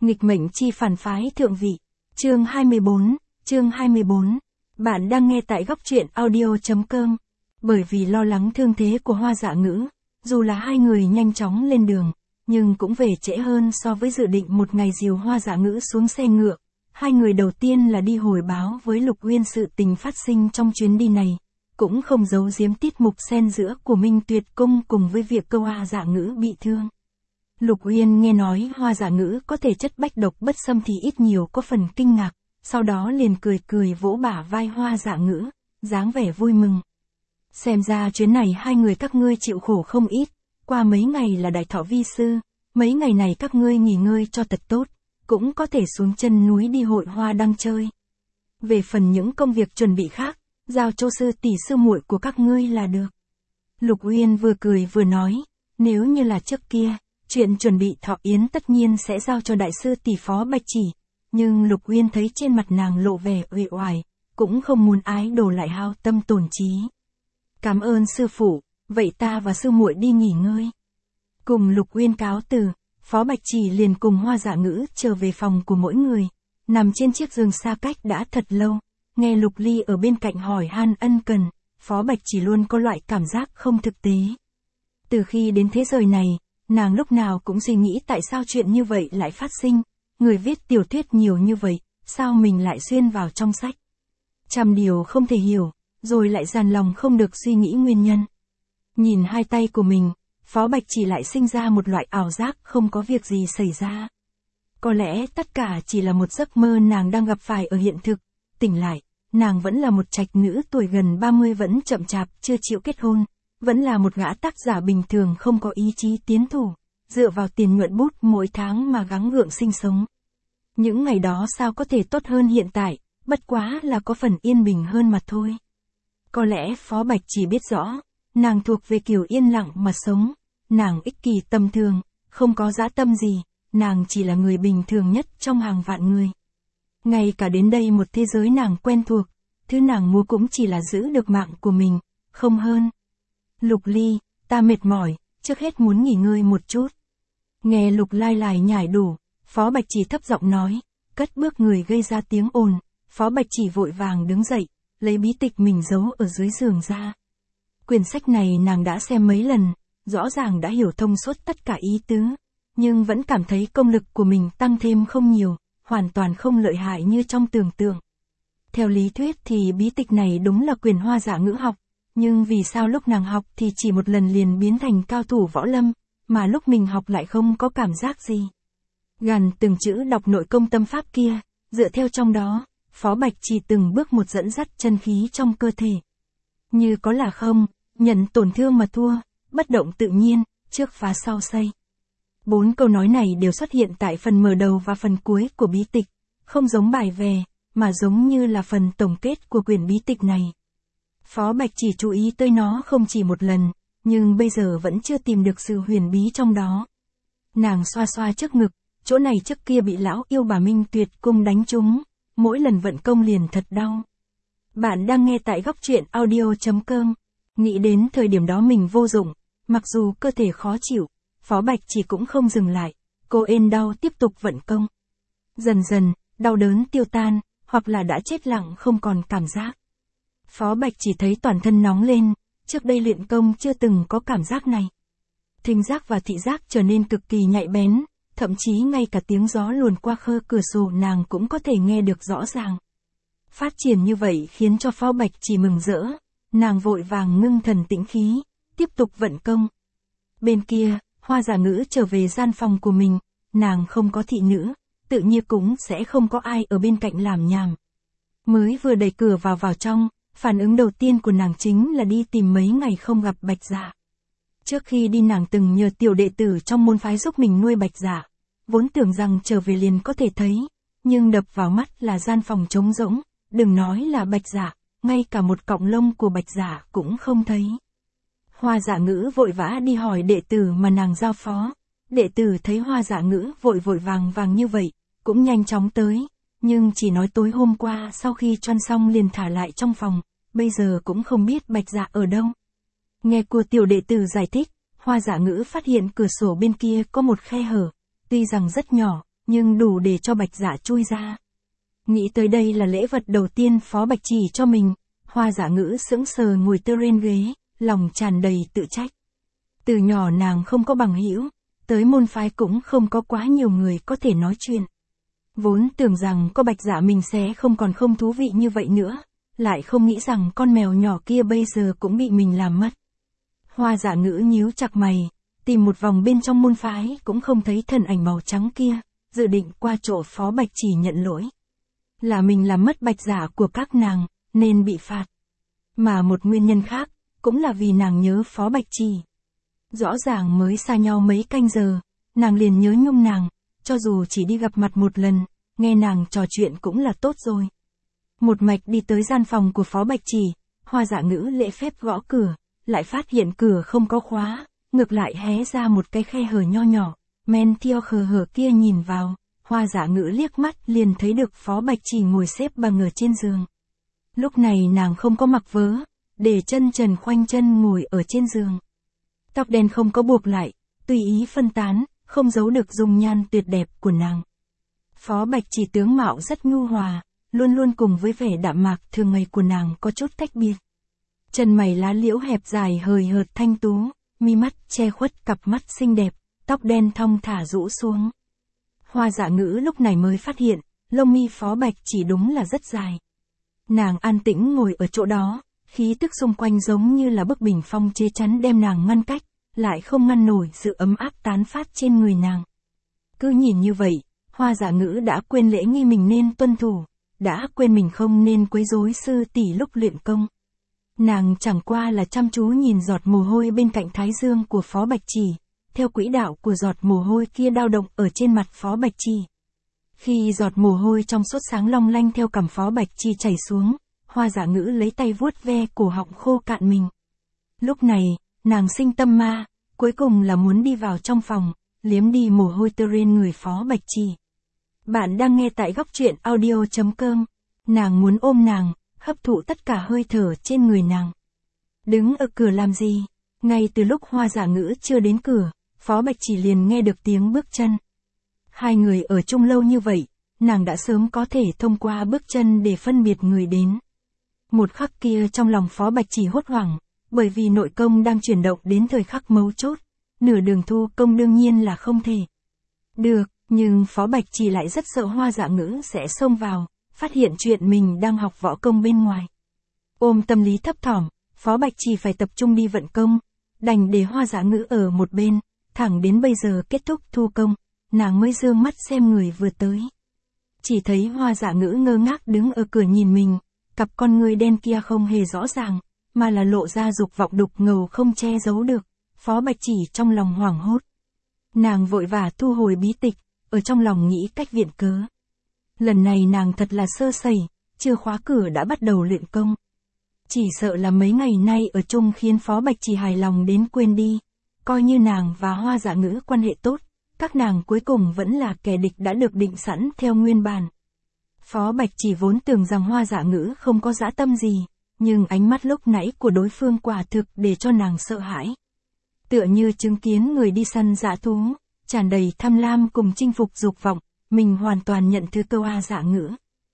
Nghịch mệnh chi phản phái thượng vị. Chương 24. Bạn đang nghe tại góc truyện audio.com. Bởi vì lo lắng thương thế của Hoa Dạ Ngữ, dù là hai người nhanh chóng lên đường, nhưng cũng về trễ hơn so với dự định một ngày dìu Hoa Dạ Ngữ xuống xe ngựa. Hai người đầu tiên là đi hồi báo với Lục Uyên sự tình phát sinh trong chuyến đi này, cũng không giấu giếm tiết mục xen giữa của Minh Tuyệt Cung cùng với việc câu Hoa Dạ Ngữ bị thương. Lục Uyên nghe nói Hoa Dạ Ngữ có thể chất bách độc bất xâm thì ít nhiều có phần kinh ngạc, sau đó liền cười cười vỗ bả vai Hoa Dạ Ngữ, dáng vẻ vui mừng. Xem ra chuyến này hai người các ngươi chịu khổ không ít, qua mấy ngày là đại thọ vi sư, mấy ngày này các ngươi nghỉ ngơi cho thật tốt, cũng có thể xuống chân núi đi hội hoa đăng chơi. Về phần những công việc chuẩn bị khác, giao cho sư tỷ sư muội của các ngươi là được. Lục Uyên vừa cười vừa nói, nếu như là trước kia, chuyện chuẩn bị thọ yến tất nhiên sẽ giao cho đại sư tỷ Phó Bạch Chỉ, nhưng Lục Uyên thấy trên mặt nàng lộ vẻ uể oải, cũng không muốn ái đồ lại hao tâm tổn trí. Cảm ơn sư phụ, vậy ta và sư muội đi nghỉ ngơi. Cùng Lục Uyên cáo từ, Phó Bạch Chỉ liền cùng Hoa Dạ Ngữ trở về phòng của mỗi người, nằm trên chiếc giường xa cách đã thật lâu, nghe Lục Ly ở bên cạnh hỏi han ân cần, Phó Bạch Chỉ luôn có loại cảm giác không thực tế. Từ khi đến thế giới này, nàng lúc nào cũng suy nghĩ tại sao chuyện như vậy lại phát sinh, người viết tiểu thuyết nhiều như vậy, sao mình lại xuyên vào trong sách. Trăm điều không thể hiểu, rồi lại dằn lòng không được suy nghĩ nguyên nhân. Nhìn hai tay của mình, Phó Bạch Chỉ lại sinh ra một loại ảo giác không có việc gì xảy ra. Có lẽ tất cả chỉ là một giấc mơ nàng đang gặp phải ở hiện thực, tỉnh lại, nàng vẫn là một trạch nữ tuổi gần 30 vẫn chậm chạp chưa chịu kết hôn, vẫn là một gã tác giả bình thường không có ý chí tiến thủ, dựa vào tiền nhuận bút mỗi tháng mà gắng gượng sinh sống. Những ngày đó sao có thể tốt hơn hiện tại, bất quá là có phần yên bình hơn mà thôi. Có lẽ Phó Bạch Chỉ biết rõ, nàng thuộc về kiểu yên lặng mà sống, nàng ích kỷ tầm thường, không có dã tâm gì, nàng chỉ là người bình thường nhất trong hàng vạn người. Ngay cả đến đây một thế giới nàng quen thuộc, thứ nàng muốn cũng chỉ là giữ được mạng của mình, không hơn. Lục Ly, ta mệt mỏi, trước hết muốn nghỉ ngơi một chút. Nghe Lục Lai Lài nhải đủ, Phó Bạch Chỉ thấp giọng nói, cất bước người gây ra tiếng ồn, Phó Bạch Chỉ vội vàng đứng dậy, lấy bí tịch mình giấu ở dưới giường ra. Quyển sách này nàng đã xem mấy lần, rõ ràng đã hiểu thông suốt tất cả ý tứ, nhưng vẫn cảm thấy công lực của mình tăng thêm không nhiều, hoàn toàn không lợi hại như trong tưởng tượng. Theo lý thuyết thì bí tịch này đúng là quyền Hoa Dạ Ngữ học, nhưng vì sao lúc nàng học thì chỉ một lần liền biến thành cao thủ võ lâm, mà lúc mình học lại không có cảm giác gì. Gằn từng chữ đọc nội công tâm pháp kia, dựa theo trong đó, Phó Bạch Chỉ từng bước một dẫn dắt chân khí trong cơ thể. Như có là không, nhận tổn thương mà thua, bất động tự nhiên, trước phá sau xây. 4 câu nói này đều xuất hiện tại phần mở đầu và phần cuối của bí tịch, không giống bài về, mà giống như là phần tổng kết của quyển bí tịch này. Phó Bạch Chỉ chú ý tới nó không chỉ một lần, nhưng bây giờ vẫn chưa tìm được sự huyền bí trong đó. Nàng xoa xoa trước ngực, chỗ này trước kia bị lão yêu bà Minh Tuyệt Cung đánh trúng, mỗi lần vận công liền thật đau. Bạn đang nghe tại góc truyện audio.com, nghĩ đến thời điểm đó mình vô dụng, mặc dù cơ thể khó chịu, Phó Bạch Chỉ cũng không dừng lại, cô ên đau tiếp tục vận công. Dần dần, đau đớn tiêu tan, hoặc là đã chết lặng không còn cảm giác. Phó Bạch Chỉ thấy toàn thân nóng lên, trước đây luyện công chưa từng có cảm giác này. Thính giác và thị giác trở nên cực kỳ nhạy bén, thậm chí ngay cả tiếng gió luồn qua khe cửa sổ nàng cũng có thể nghe được rõ ràng. Phát triển như vậy khiến cho Phó Bạch Chỉ mừng rỡ, nàng vội vàng ngưng thần tĩnh khí, tiếp tục vận công. Bên kia, Hoa Dạ Ngữ trở về gian phòng của mình, nàng không có thị nữ, tự nhiên cũng sẽ không có ai ở bên cạnh làm nhảm. Mới vừa đẩy cửa vào trong, phản ứng đầu tiên của nàng chính là đi tìm mấy ngày không gặp Bạch Dạ. Trước khi đi nàng từng nhờ tiểu đệ tử trong môn phái giúp mình nuôi Bạch Dạ, vốn tưởng rằng trở về liền có thể thấy, nhưng đập vào mắt là gian phòng trống rỗng, đừng nói là Bạch Dạ, ngay cả một cọng lông của Bạch Dạ cũng không thấy. Hoa Dạ Ngữ vội vã đi hỏi đệ tử mà nàng giao phó, đệ tử thấy Hoa Dạ Ngữ vội vàng như vậy, cũng nhanh chóng tới, nhưng chỉ nói tối hôm qua sau khi choăn xong liền thả lại trong phòng, bây giờ cũng không biết Bạch Dạ ở đâu. Nghe của tiểu đệ tử giải thích, Hoa Dạ Ngữ phát hiện cửa sổ bên kia có một khe hở, tuy rằng rất nhỏ, nhưng đủ để cho Bạch Dạ chui ra. Nghĩ tới đây là lễ vật đầu tiên Phó Bạch Chỉ cho mình, Hoa Dạ Ngữ sững sờ ngồi tơ trên ghế, lòng tràn đầy tự trách. Từ nhỏ nàng không có bằng hữu, tới môn phái cũng không có quá nhiều người có thể nói chuyện. Vốn tưởng rằng có Bạch Dạ mình sẽ không còn không thú vị như vậy nữa, lại không nghĩ rằng con mèo nhỏ kia bây giờ cũng bị mình làm mất. Hoa Dạ Ngữ nhíu chặt mày, tìm một vòng bên trong môn phái cũng không thấy thân ảnh màu trắng kia, dự định qua chỗ Phó Bạch Chỉ nhận lỗi. Là mình làm mất Bạch Dạ của các nàng, nên bị phạt. Mà một nguyên nhân khác, cũng là vì nàng nhớ Phó Bạch Chỉ. Rõ ràng mới xa nhau mấy canh giờ, nàng liền nhớ nhung nàng, cho dù chỉ đi gặp mặt một lần, nghe nàng trò chuyện cũng là tốt rồi. Một mạch đi tới gian phòng của Phó Bạch Chỉ, Hoa Dạ Ngữ lễ phép gõ cửa, lại phát hiện cửa không có khóa, ngược lại hé ra một cái khe hở nho nhỏ, men theo khe hở kia nhìn vào, Hoa Dạ Ngữ liếc mắt liền thấy được Phó Bạch Chỉ ngồi xếp bằng ở trên giường. Lúc này nàng không có mặc vớ, để chân trần khoanh chân ngồi ở trên giường. Tóc đen không có buộc lại, tùy ý phân tán, không giấu được dung nhan tuyệt đẹp của nàng. Phó Bạch Chỉ tướng mạo rất nhu hòa, luôn luôn cùng với vẻ đạm mạc thường ngày của nàng có chút tách biệt. Chân mày lá liễu hẹp dài hời hợt thanh tú, mi mắt che khuất cặp mắt xinh đẹp, tóc đen thong thả rũ xuống. Hoa Dạ Ngữ lúc này mới phát hiện, lông mi Phó Bạch Chỉ đúng là rất dài. Nàng an tĩnh ngồi ở chỗ đó, khí tức xung quanh giống như là bức bình phong che chắn đem nàng ngăn cách, lại không ngăn nổi sự ấm áp tán phát trên người nàng. Cứ nhìn như vậy, Hoa Dạ Ngữ đã quên lễ nghi mình nên tuân thủ, đã quên mình không nên quấy rối sư tỷ lúc luyện công. Nàng chẳng qua là chăm chú nhìn giọt mồ hôi bên cạnh thái dương của Phó Bạch Chỉ, theo quỹ đạo của giọt mồ hôi kia dao động ở trên mặt Phó Bạch Chỉ. Khi giọt mồ hôi trong suốt sáng long lanh theo cằm Phó Bạch Chỉ chảy xuống, Hoa Dạ Ngữ lấy tay vuốt ve cổ họng khô cạn mình. Lúc này, nàng sinh tâm ma, cuối cùng là muốn đi vào trong phòng, liếm đi mồ hôi tơ trên người Phó Bạch Chỉ. Bạn đang nghe tại góc truyện audio.com. Nàng muốn ôm nàng, hấp thụ tất cả hơi thở trên người nàng. Đứng ở cửa làm gì? Ngay từ lúc Hoa Dạ Ngữ chưa đến cửa, Phó Bạch Chỉ liền nghe được tiếng bước chân. Hai người ở chung lâu như vậy, nàng đã sớm có thể thông qua bước chân để phân biệt người đến. Một khắc kia trong lòng Phó Bạch Chỉ hốt hoảng, bởi vì nội công đang chuyển động đến thời khắc mấu chốt, nửa đường thu công đương nhiên là không thể. Được, nhưng Phó Bạch Chỉ lại rất sợ Hoa Dạ Ngữ sẽ xông vào, phát hiện chuyện mình đang học võ công bên ngoài. Ôm tâm lý thấp thỏm, Phó Bạch Chỉ phải tập trung đi vận công, đành để Hoa Dạ Ngữ ở một bên, thẳng đến bây giờ kết thúc thu công, nàng mới dương mắt xem người vừa tới. Chỉ thấy Hoa Dạ Ngữ ngơ ngác đứng ở cửa nhìn mình, cặp con ngươi đen kia không hề rõ ràng, mà là lộ ra dục vọng đục ngầu không che giấu được. Phó Bạch Chỉ trong lòng hoảng hốt. Nàng vội vã thu hồi bí tịch, ở trong lòng nghĩ cách viện cớ. Lần này nàng thật là sơ sẩy, chưa khóa cửa đã bắt đầu luyện công. Chỉ sợ là mấy ngày nay ở chung khiến Phó Bạch Chỉ hài lòng đến quên đi. Coi như nàng và Hoa Dạ Ngữ quan hệ tốt, các nàng cuối cùng vẫn là kẻ địch đã được định sẵn theo nguyên bản. Phó Bạch Chỉ vốn tưởng rằng Hoa Dạ Ngữ không có dã tâm gì, nhưng ánh mắt lúc nãy của đối phương quả thực để cho nàng sợ hãi. Tựa như chứng kiến người đi săn dã thú, tràn đầy tham lam cùng chinh phục dục vọng, mình hoàn toàn nhận thứ câu Hoa Dạ Ngữ.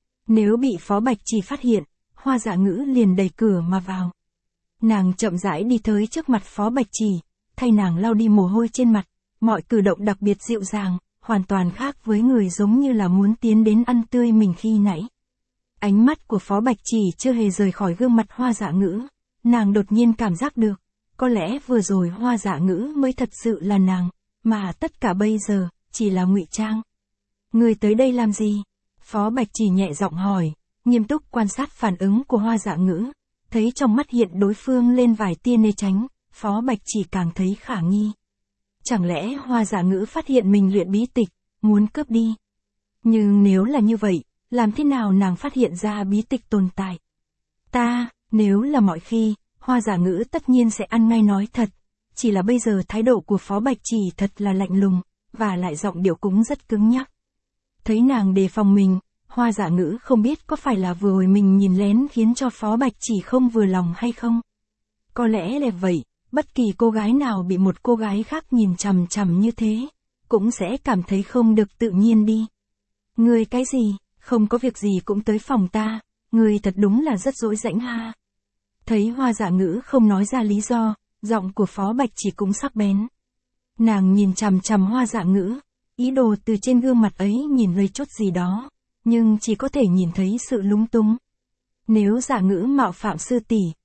Nếu bị Phó Bạch Chỉ phát hiện, Hoa Dạ Ngữ liền đẩy cửa mà vào. Nàng chậm rãi đi tới trước mặt Phó Bạch Chỉ, thay nàng lau đi mồ hôi trên mặt, mọi cử động đặc biệt dịu dàng, hoàn toàn khác với người giống như là muốn tiến đến ăn tươi mình khi nãy. Ánh mắt của Phó Bạch Chỉ chưa hề rời khỏi gương mặt Hoa Dạ Ngữ, nàng đột nhiên cảm giác được, có lẽ vừa rồi Hoa Dạ Ngữ mới thật sự là nàng, mà tất cả bây giờ, chỉ là ngụy trang. Người tới đây làm gì? Phó Bạch Chỉ nhẹ giọng hỏi, nghiêm túc quan sát phản ứng của Hoa Dạ Ngữ, thấy trong mắt hiện đối phương lên vài tia né tránh, Phó Bạch Chỉ càng thấy khả nghi. Chẳng lẽ Hoa Dạ Ngữ phát hiện mình luyện bí tịch, muốn cướp đi? Nhưng nếu là như vậy, làm thế nào nàng phát hiện ra bí tịch tồn tại? Nếu là mọi khi, Hoa Dạ Ngữ tất nhiên sẽ ăn ngay nói thật, chỉ là bây giờ thái độ của Phó Bạch Chỉ thật là lạnh lùng, và lại giọng điệu cũng rất cứng nhắc. Thấy nàng đề phòng mình, Hoa Dạ Ngữ không biết có phải là vừa rồi mình nhìn lén khiến cho Phó Bạch Chỉ không vừa lòng hay không. Có lẽ là vậy, bất kỳ cô gái nào bị một cô gái khác nhìn chằm chằm như thế, cũng sẽ cảm thấy không được tự nhiên đi. Ngươi cái gì, không có việc gì cũng tới phòng ta, ngươi thật đúng là rất dỗi rãnh ha. Thấy Hoa Dạ Ngữ không nói ra lý do, giọng của Phó Bạch Chỉ cũng sắc bén. Nàng nhìn chằm chằm Hoa Dạ Ngữ, ý đồ từ trên gương mặt ấy nhìn lấy chút gì đó, nhưng chỉ có thể nhìn thấy sự lúng túng. Nếu Dạ Ngữ mạo phạm sư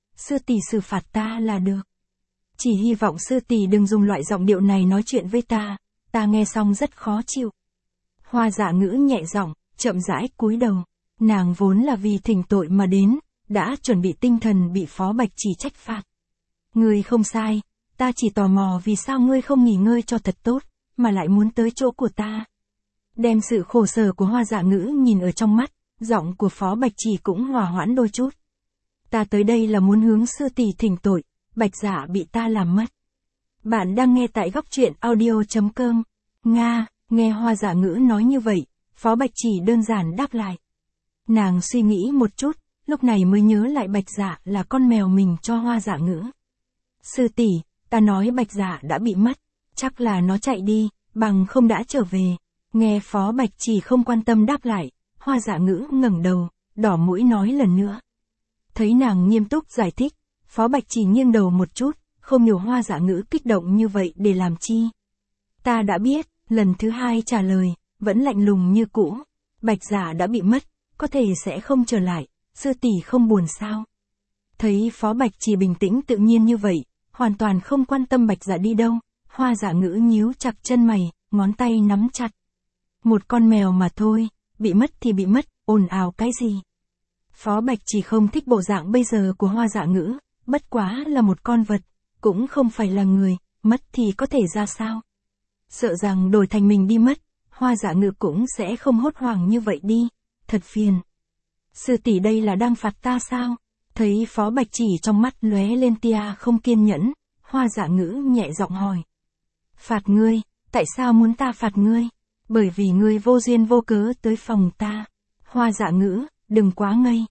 tỷ xử phạt ta là được. Chỉ hy vọng sư tỷ đừng dùng loại giọng điệu này nói chuyện với ta nghe xong rất khó chịu. Hoa Dạ Ngữ nhẹ giọng, chậm rãi cúi đầu, nàng vốn là vì thỉnh tội mà đến, đã chuẩn bị tinh thần bị Phó Bạch Chỉ trách phạt. Ngươi không sai, ta chỉ tò mò vì sao ngươi không nghỉ ngơi cho thật tốt, mà lại muốn tới chỗ của ta. Đem sự khổ sở của Hoa Dạ Ngữ nhìn ở trong mắt, giọng của Phó Bạch Chỉ cũng hòa hoãn đôi chút. Ta tới đây là muốn hướng sư tỷ thỉnh tội, Bạch Dạ bị ta làm mất. Bạn đang nghe tại góc truyện audio.com. Nga, nghe Hoa Dạ Ngữ nói như vậy, Phó Bạch Chỉ đơn giản đáp lại. Nàng suy nghĩ một chút, lúc này mới nhớ lại Bạch Dạ là con mèo mình cho Hoa Dạ Ngữ. Sư tỷ, ta nói Bạch Dạ đã bị mất, chắc là nó chạy đi, bằng không đã trở về. Nghe Phó Bạch Chỉ không quan tâm đáp lại, Hoa Dạ Ngữ ngẩng đầu, đỏ mũi nói lần nữa. Thấy nàng nghiêm túc giải thích, Phó Bạch Chỉ nghiêng đầu một chút, không hiểu Hoa Dạ Ngữ kích động như vậy để làm chi. Ta đã biết, lần thứ hai trả lời, vẫn lạnh lùng như cũ. Bạch Dạ đã bị mất, có thể sẽ không trở lại, sư tỷ không buồn sao. Thấy Phó Bạch Chỉ bình tĩnh tự nhiên như vậy, hoàn toàn không quan tâm Bạch Dạ đi đâu, Hoa Dạ Ngữ nhíu chặt chân mày, ngón tay nắm chặt. Một con mèo mà thôi, bị mất thì bị mất, ồn ào cái gì. Phó Bạch Chỉ không thích bộ dạng bây giờ của Hoa Dạ Ngữ, bất quá là một con vật, cũng không phải là người, mất thì có thể ra sao. Sợ rằng đổi thành mình đi mất, Hoa Dạ Ngữ cũng sẽ không hốt hoảng như vậy đi, thật phiền. Sư tỷ đây là đang phạt ta sao? Thấy Phó Bạch Chỉ trong mắt lóe lên tia không kiên nhẫn, Hoa Dạ Ngữ nhẹ giọng hỏi. Phạt ngươi, tại sao muốn ta phạt ngươi? Bởi vì ngươi vô duyên vô cớ tới phòng ta. Hoa Dạ Ngữ, đừng quá ngây.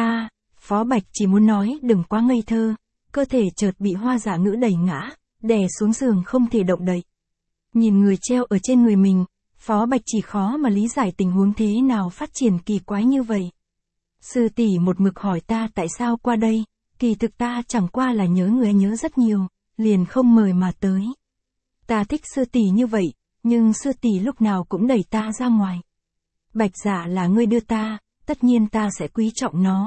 Phó Bạch Chỉ muốn nói đừng quá ngây thơ, cơ thể chợt bị Hoa Dạ Ngữ đẩy ngã, đè xuống giường không thể động đậy. Nhìn người treo ở trên người mình, Phó Bạch Chỉ khó mà lý giải tình huống thế nào phát triển kỳ quái như vậy. Sư tỷ một mực hỏi ta tại sao qua đây, kỳ thực ta chẳng qua là nhớ người nhớ rất nhiều, liền không mời mà tới. Ta thích sư tỷ như vậy, nhưng sư tỷ lúc nào cũng đẩy ta ra ngoài. Bạch Dạ là ngươi đưa ta, tất nhiên ta sẽ quý trọng nó.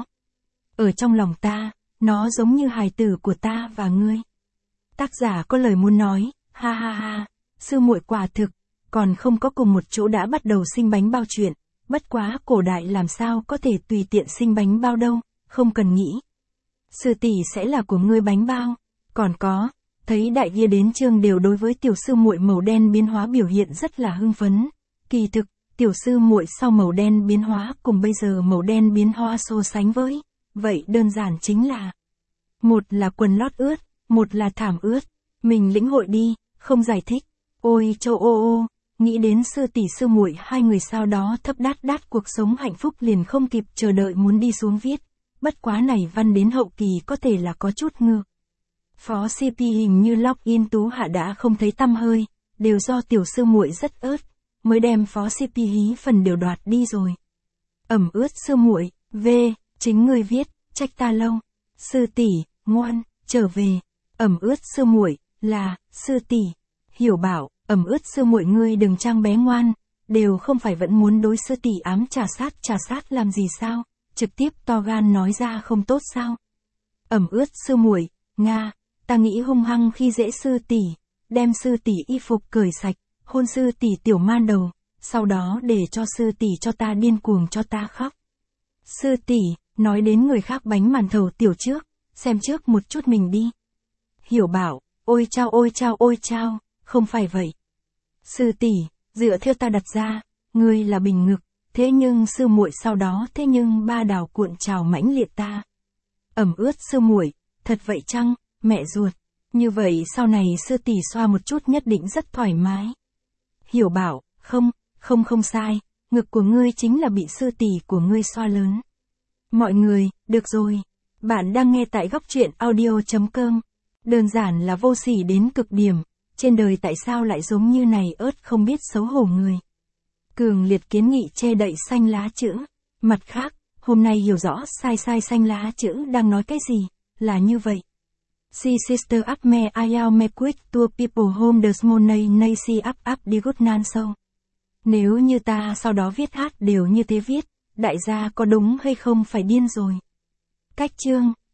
Ở trong lòng ta, nó giống như hài tử của ta và ngươi. Tác giả có lời muốn nói, ha ha ha, sư muội quả thực, còn không có cùng một chỗ đã bắt đầu sinh bánh bao chuyện, bất quá cổ đại làm sao có thể tùy tiện sinh bánh bao đâu, không cần nghĩ. Sư tỷ sẽ là của ngươi bánh bao, còn có, thấy đại kia đến trường đều đối với tiểu sư muội màu đen biến hóa biểu hiện rất là hưng phấn. Kỳ thực, tiểu sư muội sau màu đen biến hóa cùng bây giờ màu đen biến hóa so sánh với, vậy đơn giản chính là một là quần lót ướt, một là thảm ướt, mình lĩnh hội đi, không giải thích. Ôi châu ô, nghĩ đến sư tỷ sư muội hai người sau đó thấp đát cuộc sống hạnh phúc liền không kịp chờ đợi muốn đi xuống viết, bất quá này văn đến hậu kỳ có thể là có chút ngược. Phó CP hình như login Tú Hạ đã không thấy tăm hơi, đều do tiểu sư muội rất ớt, mới đem Phó CP hí phần đều đoạt đi rồi. Ẩm ướt sư muội, chính người viết, trách ta lâu. Sư tỷ, ngoan, trở về. Ẩm ướt sư muội, là, sư tỷ. Hiểu bảo, ẩm ướt sư muội ngươi đừng trang bé ngoan, đều không phải vẫn muốn đối sư tỷ ám trà sát làm gì sao, trực tiếp to gan nói ra không tốt sao. Ẩm ướt sư muội, Nga, ta nghĩ hung hăng khi dễ sư tỷ, đem sư tỷ y phục cởi sạch, hôn sư tỷ tiểu man đầu, sau đó để cho sư tỷ cho ta điên cuồng cho ta khóc. Sư tỷ, nói đến người khác bánh màn thầu tiểu trước, xem trước một chút mình đi. Hiểu bảo, ôi chao, không phải vậy. Sư tỷ, dựa theo ta đặt ra, ngươi là bình ngực, thế nhưng sư muội sau đó thế nhưng ba đào cuộn trào mãnh liệt ta. Ẩm ướt sư muội, thật vậy chăng, mẹ ruột, như vậy sau này sư tỷ xoa một chút nhất định rất thoải mái. Hiểu bảo, không sai, ngực của ngươi chính là bị sư tỷ của ngươi xoa lớn. Mọi người, được rồi, bạn đang nghe tại góc truyện audio.com, đơn giản là vô sỉ đến cực điểm, trên đời tại sao lại giống như này ớt không biết xấu hổ người. Cường liệt kiến nghị che đậy xanh lá chữ. Mặt khác, hôm nay hiểu rõ sai xanh lá chữ đang nói cái gì, là như vậy. Si sister up me I am me quick to people home the money nay si up đi good nan sâu. Nếu như ta sau đó viết hát đều như thế viết, đại gia có đúng hay không phải điên rồi. Cách chương,